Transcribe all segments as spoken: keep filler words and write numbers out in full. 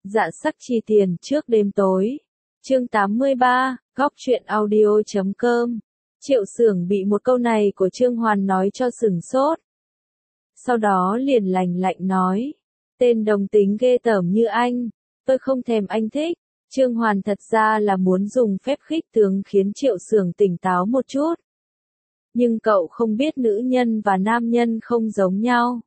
Dạ sắc chi tiền trước đêm tối. Chương tám mươi ba, góc truyện audio chấm com. Triệu Xưởng bị một câu này của Trương Hoàn nói cho sửng sốt. Sau đó liền lành lạnh nói, tên đồng tính ghê tởm như anh, tôi không thèm anh thích. Trương Hoàn thật ra là muốn dùng phép khích tướng khiến Triệu Xưởng tỉnh táo một chút. Nhưng cậu không biết nữ nhân và nam nhân không giống nhau.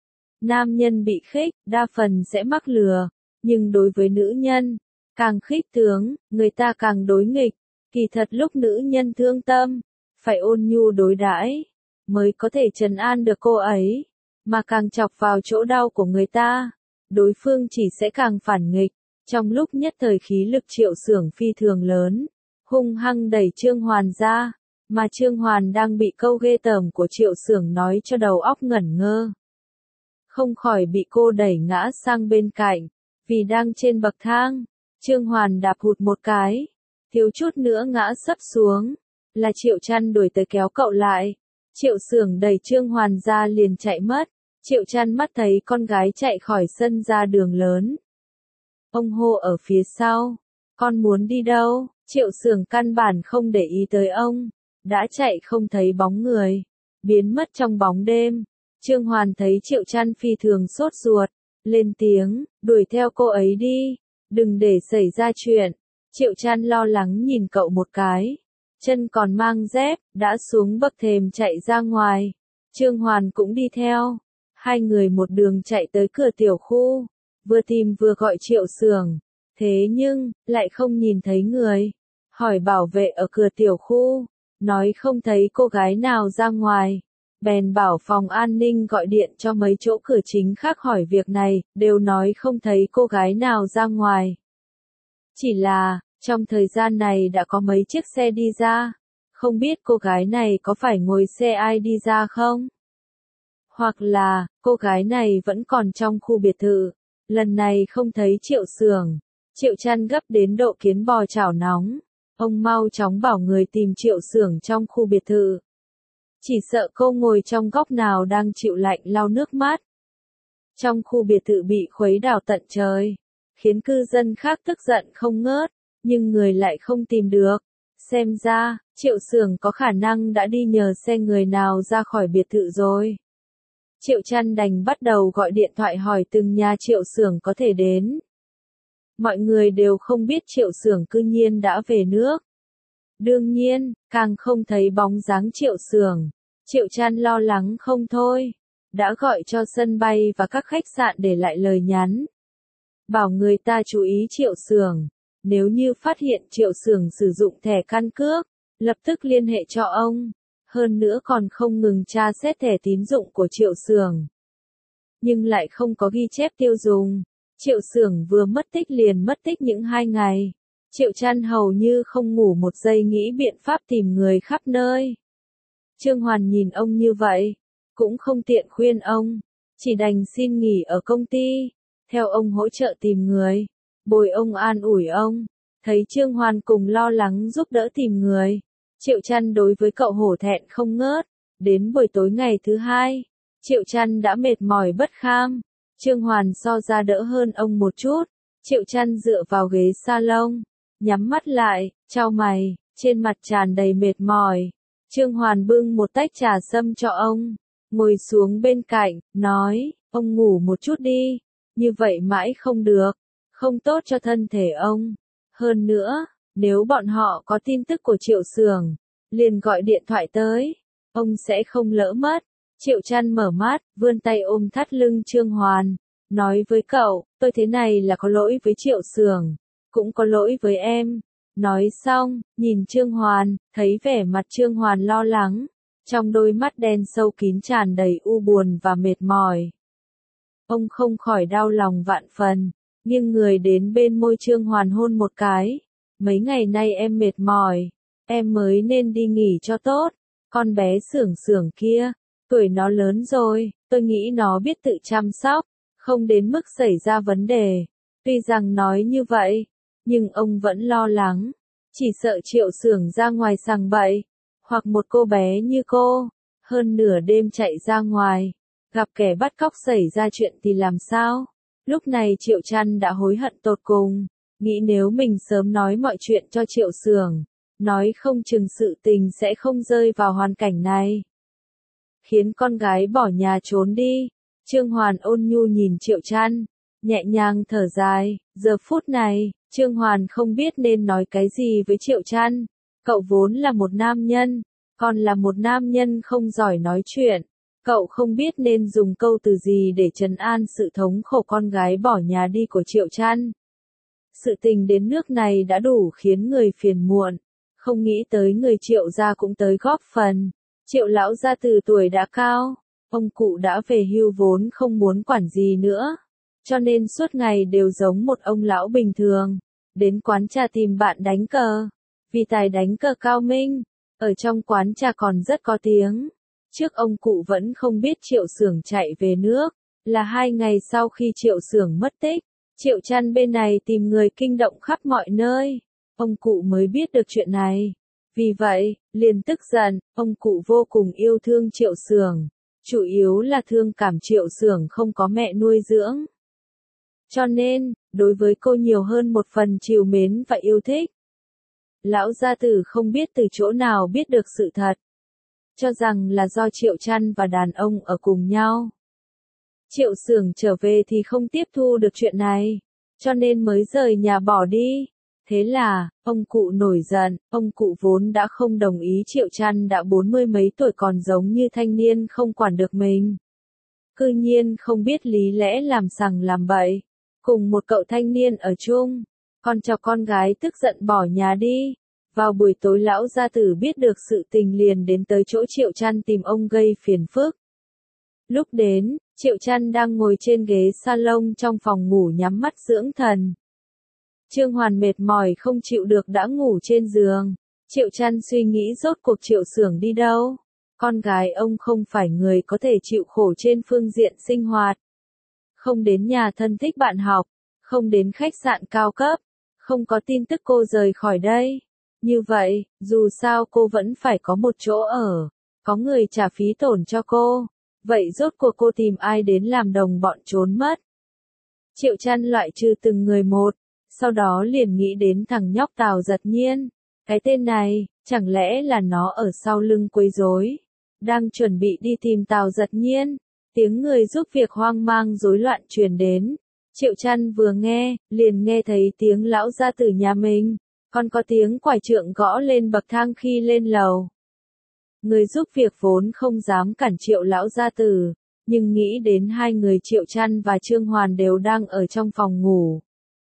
Nam nhân bị khích, đa phần sẽ mắc lừa, nhưng đối với nữ nhân, càng khích tướng, người ta càng đối nghịch. Kỳ thật lúc nữ nhân thương tâm, phải ôn nhu đối đãi, mới có thể trấn an được cô ấy, mà càng chọc vào chỗ đau của người ta, đối phương chỉ sẽ càng phản nghịch. Trong lúc nhất thời khí lực Triệu Xưởng phi thường lớn, hung hăng đẩy Trương Hoàn ra, mà Trương Hoàn đang bị câu ghê tởm của Triệu Xưởng nói cho đầu óc ngẩn ngơ. Không khỏi bị cô đẩy ngã sang bên cạnh, vì đang trên bậc thang, Trương Hoàn đạp hụt một cái, thiếu chút nữa ngã sấp xuống, là Triệu Trăn đuổi tới kéo cậu lại. Triệu Xưởng đẩy Trương Hoàn ra liền chạy mất, Triệu Trăn mắt thấy con gái chạy khỏi sân ra đường lớn. Ông hô ở phía sau, con muốn đi đâu? Triệu Xưởng căn bản không để ý tới ông, đã chạy không thấy bóng người, biến mất trong bóng đêm. Trương Hoàn thấy Triệu Trăn phi thường sốt ruột, lên tiếng, đuổi theo cô ấy đi, đừng để xảy ra chuyện. Triệu Trăn lo lắng nhìn cậu một cái, chân còn mang dép, đã xuống bậc thềm chạy ra ngoài. Trương Hoàn cũng đi theo, hai người một đường chạy tới cửa tiểu khu, vừa tìm vừa gọi Triệu Xưởng, thế nhưng, lại không nhìn thấy người. Hỏi bảo vệ ở cửa tiểu khu, nói không thấy cô gái nào ra ngoài. Bèn bảo phòng an ninh gọi điện cho mấy chỗ cửa chính khác hỏi việc này, đều nói không thấy cô gái nào ra ngoài. Chỉ là, trong thời gian này đã có mấy chiếc xe đi ra, không biết cô gái này có phải ngồi xe ai đi ra không? Hoặc là, cô gái này vẫn còn trong khu biệt thự, lần này không thấy Triệu Xưởng. Triệu Trăn gấp đến độ kiến bò chảo nóng, ông mau chóng bảo người tìm Triệu Xưởng trong khu biệt thự. Chỉ sợ cô ngồi trong góc nào đang chịu lạnh lau nước mắt. Trong khu biệt thự bị khuấy đảo tận trời, khiến cư dân khác tức giận không ngớt, nhưng người lại không tìm được. Xem ra, Triệu Xưởng có khả năng đã đi nhờ xe người nào ra khỏi biệt thự rồi. Triệu Trăn đành bắt đầu gọi điện thoại hỏi từng nhà Triệu Xưởng có thể đến. Mọi người đều không biết Triệu Xưởng cư nhiên đã về nước. Đương nhiên, càng không thấy bóng dáng Triệu Xưởng. Triệu Trăn lo lắng không thôi, đã gọi cho sân bay và các khách sạn để lại lời nhắn. Bảo người ta chú ý Triệu Xưởng, nếu như phát hiện Triệu Xưởng sử dụng thẻ căn cước, lập tức liên hệ cho ông. Hơn nữa còn không ngừng tra xét thẻ tín dụng của Triệu Xưởng. Nhưng lại không có ghi chép tiêu dùng. Triệu Xưởng vừa mất tích liền mất tích những hai ngày. Triệu Trăn hầu như không ngủ một giây nghĩ biện pháp tìm người khắp nơi. Trương Hoàn nhìn ông như vậy, cũng không tiện khuyên ông, chỉ đành xin nghỉ ở công ty, theo ông hỗ trợ tìm người, bồi ông an ủi ông. Thấy Trương Hoàn cùng lo lắng giúp đỡ tìm người, Triệu Trăn đối với cậu hổ thẹn không ngớt. Đến buổi tối ngày thứ hai, Triệu Trăn đã mệt mỏi bất kham, Trương Hoàn so ra đỡ hơn ông một chút. Triệu Trăn dựa vào ghế salon, nhắm mắt lại, chau mày, trên mặt tràn đầy mệt mỏi. Trương Hoàn bưng một tách trà sâm cho ông, ngồi xuống bên cạnh, nói, ông ngủ một chút đi, như vậy mãi không được, không tốt cho thân thể ông. Hơn nữa, nếu bọn họ có tin tức của Triệu Xưởng, liền gọi điện thoại tới, ông sẽ không lỡ mất. Triệu Trăn mở mắt, vươn tay ôm thắt lưng Trương Hoàn, nói với cậu, tôi thế này là có lỗi với Triệu Xưởng, cũng có lỗi với em. Nói xong, nhìn Trương Hoàn, thấy vẻ mặt Trương Hoàn lo lắng, trong đôi mắt đen sâu kín tràn đầy u buồn và mệt mỏi. Ông không khỏi đau lòng vạn phần, nghiêng người đến bên môi Trương Hoàn hôn một cái. Mấy ngày nay em mệt mỏi, em mới nên đi nghỉ cho tốt. Con bé Xưởng Xưởng kia, tuổi nó lớn rồi, tôi nghĩ nó biết tự chăm sóc, không đến mức xảy ra vấn đề. Tuy rằng nói như vậy, nhưng ông vẫn lo lắng, chỉ sợ Triệu Xưởng ra ngoài sằng bậy, hoặc một cô bé như cô, hơn nửa đêm chạy ra ngoài, gặp kẻ bắt cóc xảy ra chuyện thì làm sao? Lúc này Triệu Trăn đã hối hận tột cùng, nghĩ nếu mình sớm nói mọi chuyện cho Triệu Xưởng, nói không chừng sự tình sẽ không rơi vào hoàn cảnh này. Khiến con gái bỏ nhà trốn đi, Trương Hoàn ôn nhu nhìn Triệu Trăn, nhẹ nhàng thở dài, giờ phút này, Trương Hoàn không biết nên nói cái gì với Triệu Trăn, cậu vốn là một nam nhân, còn là một nam nhân không giỏi nói chuyện, cậu không biết nên dùng câu từ gì để trấn an sự thống khổ con gái bỏ nhà đi của Triệu Trăn. Sự tình đến nước này đã đủ khiến người phiền muộn, không nghĩ tới người Triệu gia cũng tới góp phần. Triệu lão gia từ tuổi đã cao, ông cụ đã về hưu vốn không muốn quản gì nữa, cho nên suốt ngày đều giống một ông lão bình thường, đến quán trà tìm bạn đánh cờ, vì tài đánh cờ cao minh, ở trong quán trà còn rất có tiếng. Trước ông cụ vẫn không biết Triệu Xưởng chạy về nước, là hai ngày sau khi Triệu Xưởng mất tích, Triệu Trăn bên này tìm người kinh động khắp mọi nơi, ông cụ mới biết được chuyện này. Vì vậy, liền tức giận, ông cụ vô cùng yêu thương Triệu Xưởng, chủ yếu là thương cảm Triệu Xưởng không có mẹ nuôi dưỡng. Cho nên, đối với cô nhiều hơn một phần trìu mến và yêu thích. Lão gia tử không biết từ chỗ nào biết được sự thật, cho rằng là do Triệu Trăn và đàn ông ở cùng nhau. Triệu Xưởng trở về thì không tiếp thu được chuyện này, cho nên mới rời nhà bỏ đi. Thế là, ông cụ nổi giận, ông cụ vốn đã không đồng ý Triệu Trăn đã bốn mươi mấy tuổi còn giống như thanh niên không quản được mình. Cư nhiên không biết lý lẽ làm sằng làm bậy, cùng một cậu thanh niên ở chung, còn cho con gái tức giận bỏ nhà đi. Vào buổi tối lão gia tử biết được sự tình liền đến tới chỗ Triệu Trăn tìm ông gây phiền phức. Lúc đến, Triệu Trăn đang ngồi trên ghế salon trong phòng ngủ nhắm mắt dưỡng thần. Trương Hoàn mệt mỏi không chịu được đã ngủ trên giường. Triệu Trăn suy nghĩ rốt cuộc Triệu Xưởng đi đâu. Con gái ông không phải người có thể chịu khổ trên phương diện sinh hoạt. Không đến nhà thân thích bạn học, không đến khách sạn cao cấp, không có tin tức cô rời khỏi đây. Như vậy, dù sao cô vẫn phải có một chỗ ở, có người trả phí tổn cho cô. Vậy rốt cuộc cô tìm ai đến làm đồng bọn trốn mất? Triệu Trăn loại trừ từng người một, sau đó liền nghĩ đến thằng nhóc Tào Giật Nhiên. Cái tên này, chẳng lẽ là nó ở sau lưng quấy rối? Đang chuẩn bị đi tìm Tào Giật Nhiên, tiếng người giúp việc hoang mang rối loạn truyền đến. Triệu Trăn vừa nghe, liền nghe thấy tiếng lão gia tử nhà mình, còn có tiếng quải trượng gõ lên bậc thang khi lên lầu. Người giúp việc vốn không dám cản Triệu lão gia tử, nhưng nghĩ đến hai người Triệu Trăn và Trương Hoàn đều đang ở trong phòng ngủ.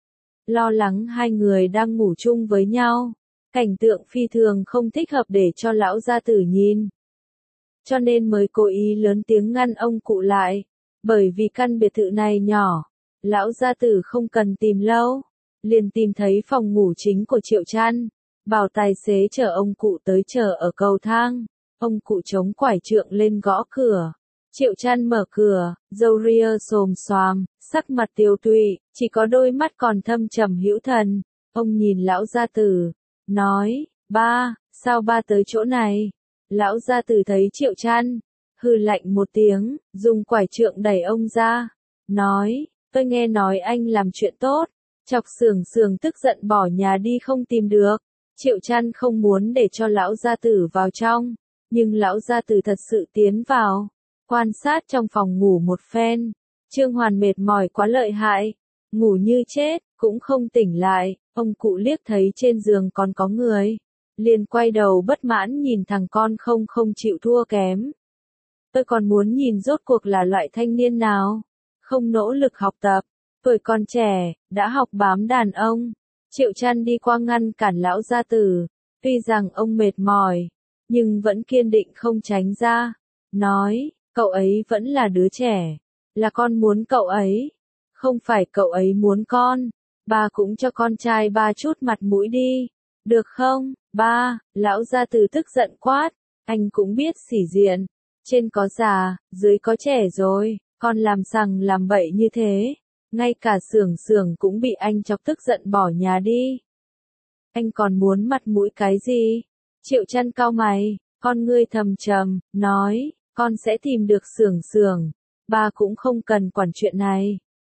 Lo lắng hai người đang ngủ chung với nhau, cảnh tượng phi thường không thích hợp để cho lão gia tử nhìn. Cho nên mới cố ý lớn tiếng ngăn ông cụ lại, bởi vì căn biệt thự này nhỏ, lão gia tử không cần tìm lâu, liền tìm thấy phòng ngủ chính của Triệu Trăn, bảo tài xế chở ông cụ tới chờ ở cầu thang. Ông cụ chống quải trượng lên gõ cửa. Triệu Trăn mở cửa, râu ria xồm xoàm, sắc mặt tiêu tụy, chỉ có đôi mắt còn thâm trầm hữu thần. Ông nhìn lão gia tử, nói, ba, sao ba tới chỗ này? Lão gia tử thấy Triệu Trăn, hừ lạnh một tiếng, dùng quải trượng đẩy ông ra, nói, tôi nghe nói anh làm chuyện tốt, chọc Xưởng Xưởng tức giận bỏ nhà đi không tìm được. Triệu Trăn không muốn để cho lão gia tử vào trong. Nhưng lão gia tử thật sự tiến vào, quan sát trong phòng ngủ một phen. Trương Hoàn mệt mỏi quá lợi hại, ngủ như chết, cũng không tỉnh lại. Ông cụ liếc thấy trên giường còn có người, liền quay đầu bất mãn nhìn thằng con không không chịu thua kém. Tôi còn muốn nhìn rốt cuộc là loại thanh niên nào, không nỗ lực học tập, tuổi còn trẻ, đã học bám đàn ông. Triệu Trăn đi qua ngăn cản lão gia tử, tuy rằng ông mệt mỏi, nhưng vẫn kiên định không tránh ra, nói, cậu ấy vẫn là đứa trẻ, là con muốn cậu ấy, không phải cậu ấy muốn con, ba cũng cho con trai ba chút mặt mũi đi, được không, ba, lão gia tử tức giận quát, anh cũng biết sỉ diện, trên có già, dưới có trẻ rồi, con làm sằng làm bậy như thế, ngay cả Xưởng Xưởng cũng bị anh chọc tức giận bỏ nhà đi. Anh còn muốn mặt mũi cái gì? Triệu Trăn cau mày, con ngươi thầm trầm, nói, con sẽ tìm được Xưởng Xưởng, ba cũng không cần quản chuyện này.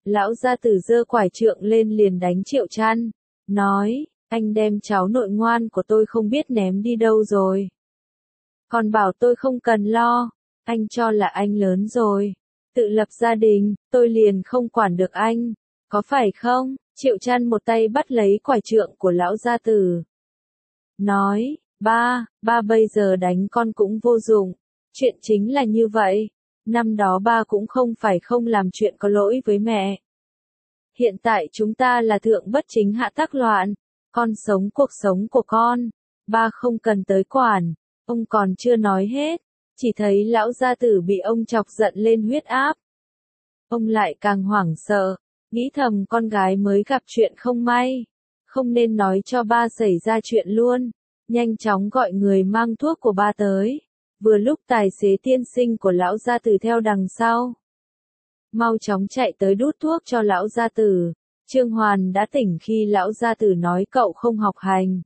Lão gia tử giơ quải trượng lên liền đánh Triệu Trăn, nói, anh đem cháu nội ngoan của tôi không biết ném đi đâu rồi. Còn bảo tôi không cần lo, anh cho là anh lớn rồi, tự lập gia đình, tôi liền không quản được anh, có phải không? Triệu Trăn một tay bắt lấy quải trượng của lão gia tử. Nói, ba, ba bây giờ đánh con cũng vô dụng, chuyện chính là như vậy, năm đó ba cũng không phải không làm chuyện có lỗi với mẹ. Hiện tại chúng ta là thượng bất chính hạ tắc loạn, con sống cuộc sống của con, ba không cần tới quản, ông còn chưa nói hết, chỉ thấy lão gia tử bị ông chọc giận lên huyết áp. Ông lại càng hoảng sợ, nghĩ thầm con gái mới gặp chuyện không may, không nên nói cho ba xảy ra chuyện luôn, nhanh chóng gọi người mang thuốc của ba tới, vừa lúc tài xế tiên sinh của lão gia tử theo đằng sau. Mau chóng chạy tới đút thuốc cho lão gia tử, Trương Hoàn đã tỉnh khi lão gia tử nói cậu không học hành.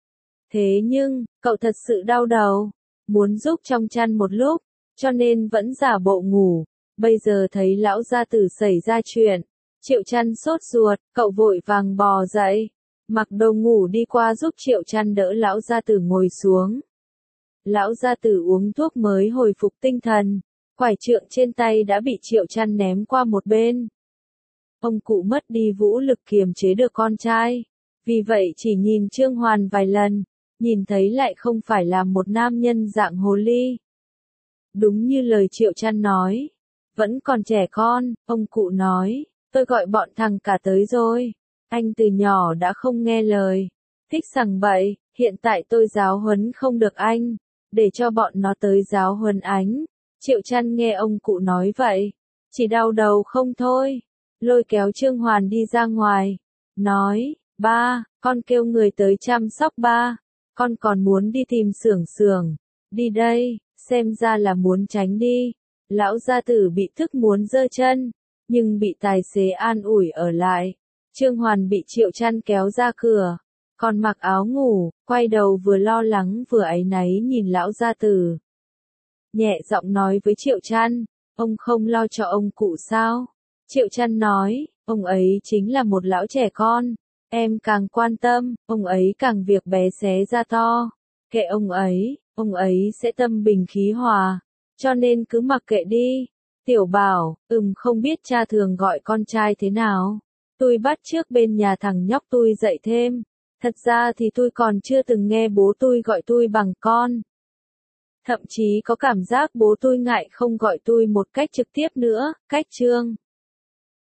Thế nhưng, cậu thật sự đau đầu, muốn giúp trong chăn một lúc, cho nên vẫn giả bộ ngủ, bây giờ thấy lão gia tử xảy ra chuyện. Triệu Trăn sốt ruột, cậu vội vàng bò dậy, mặc đồ ngủ đi qua giúp Triệu Trăn đỡ lão gia tử ngồi xuống. Lão gia tử uống thuốc mới hồi phục tinh thần, quải trượng trên tay đã bị Triệu Trăn ném qua một bên. Ông cụ mất đi vũ lực kiềm chế được con trai, vì vậy chỉ nhìn Trương Hoàn vài lần, nhìn thấy lại không phải là một nam nhân dạng hồ ly. Đúng như lời Triệu Trăn nói, vẫn còn trẻ con, ông cụ nói. Tôi gọi bọn thằng cả tới rồi, anh từ nhỏ đã không nghe lời, thích sằng bậy, hiện tại tôi giáo huấn không được anh, để cho bọn nó tới giáo huấn anh. Triệu Trăn nghe ông cụ nói vậy, chỉ đau đầu không thôi, lôi kéo Trương Hoàn đi ra ngoài, nói, ba, con kêu người tới chăm sóc ba, con còn muốn đi tìm Xưởng Xưởng, đi đây, xem ra là muốn tránh đi. Lão gia tử bị thức muốn giơ chân, nhưng bị tài xế an ủi ở lại. Trương Hoàn bị Triệu Trăn kéo ra cửa, còn mặc áo ngủ, quay đầu vừa lo lắng vừa áy náy nhìn lão gia tử. Nhẹ giọng nói với Triệu Trăn, ông không lo cho ông cụ sao? Triệu Trăn nói, ông ấy chính là một lão trẻ con, em càng quan tâm, ông ấy càng việc bé xé ra to. Kệ ông ấy, ông ấy sẽ tâm bình khí hòa, cho nên cứ mặc kệ đi. Tiểu Bảo, ừm không biết cha thường gọi con trai thế nào. Tôi bắt trước bên nhà thằng nhóc tôi dạy thêm. Thật ra thì tôi còn chưa từng nghe bố tôi gọi tôi bằng con. Thậm chí có cảm giác bố tôi ngại không gọi tôi một cách trực tiếp nữa, cách Trương.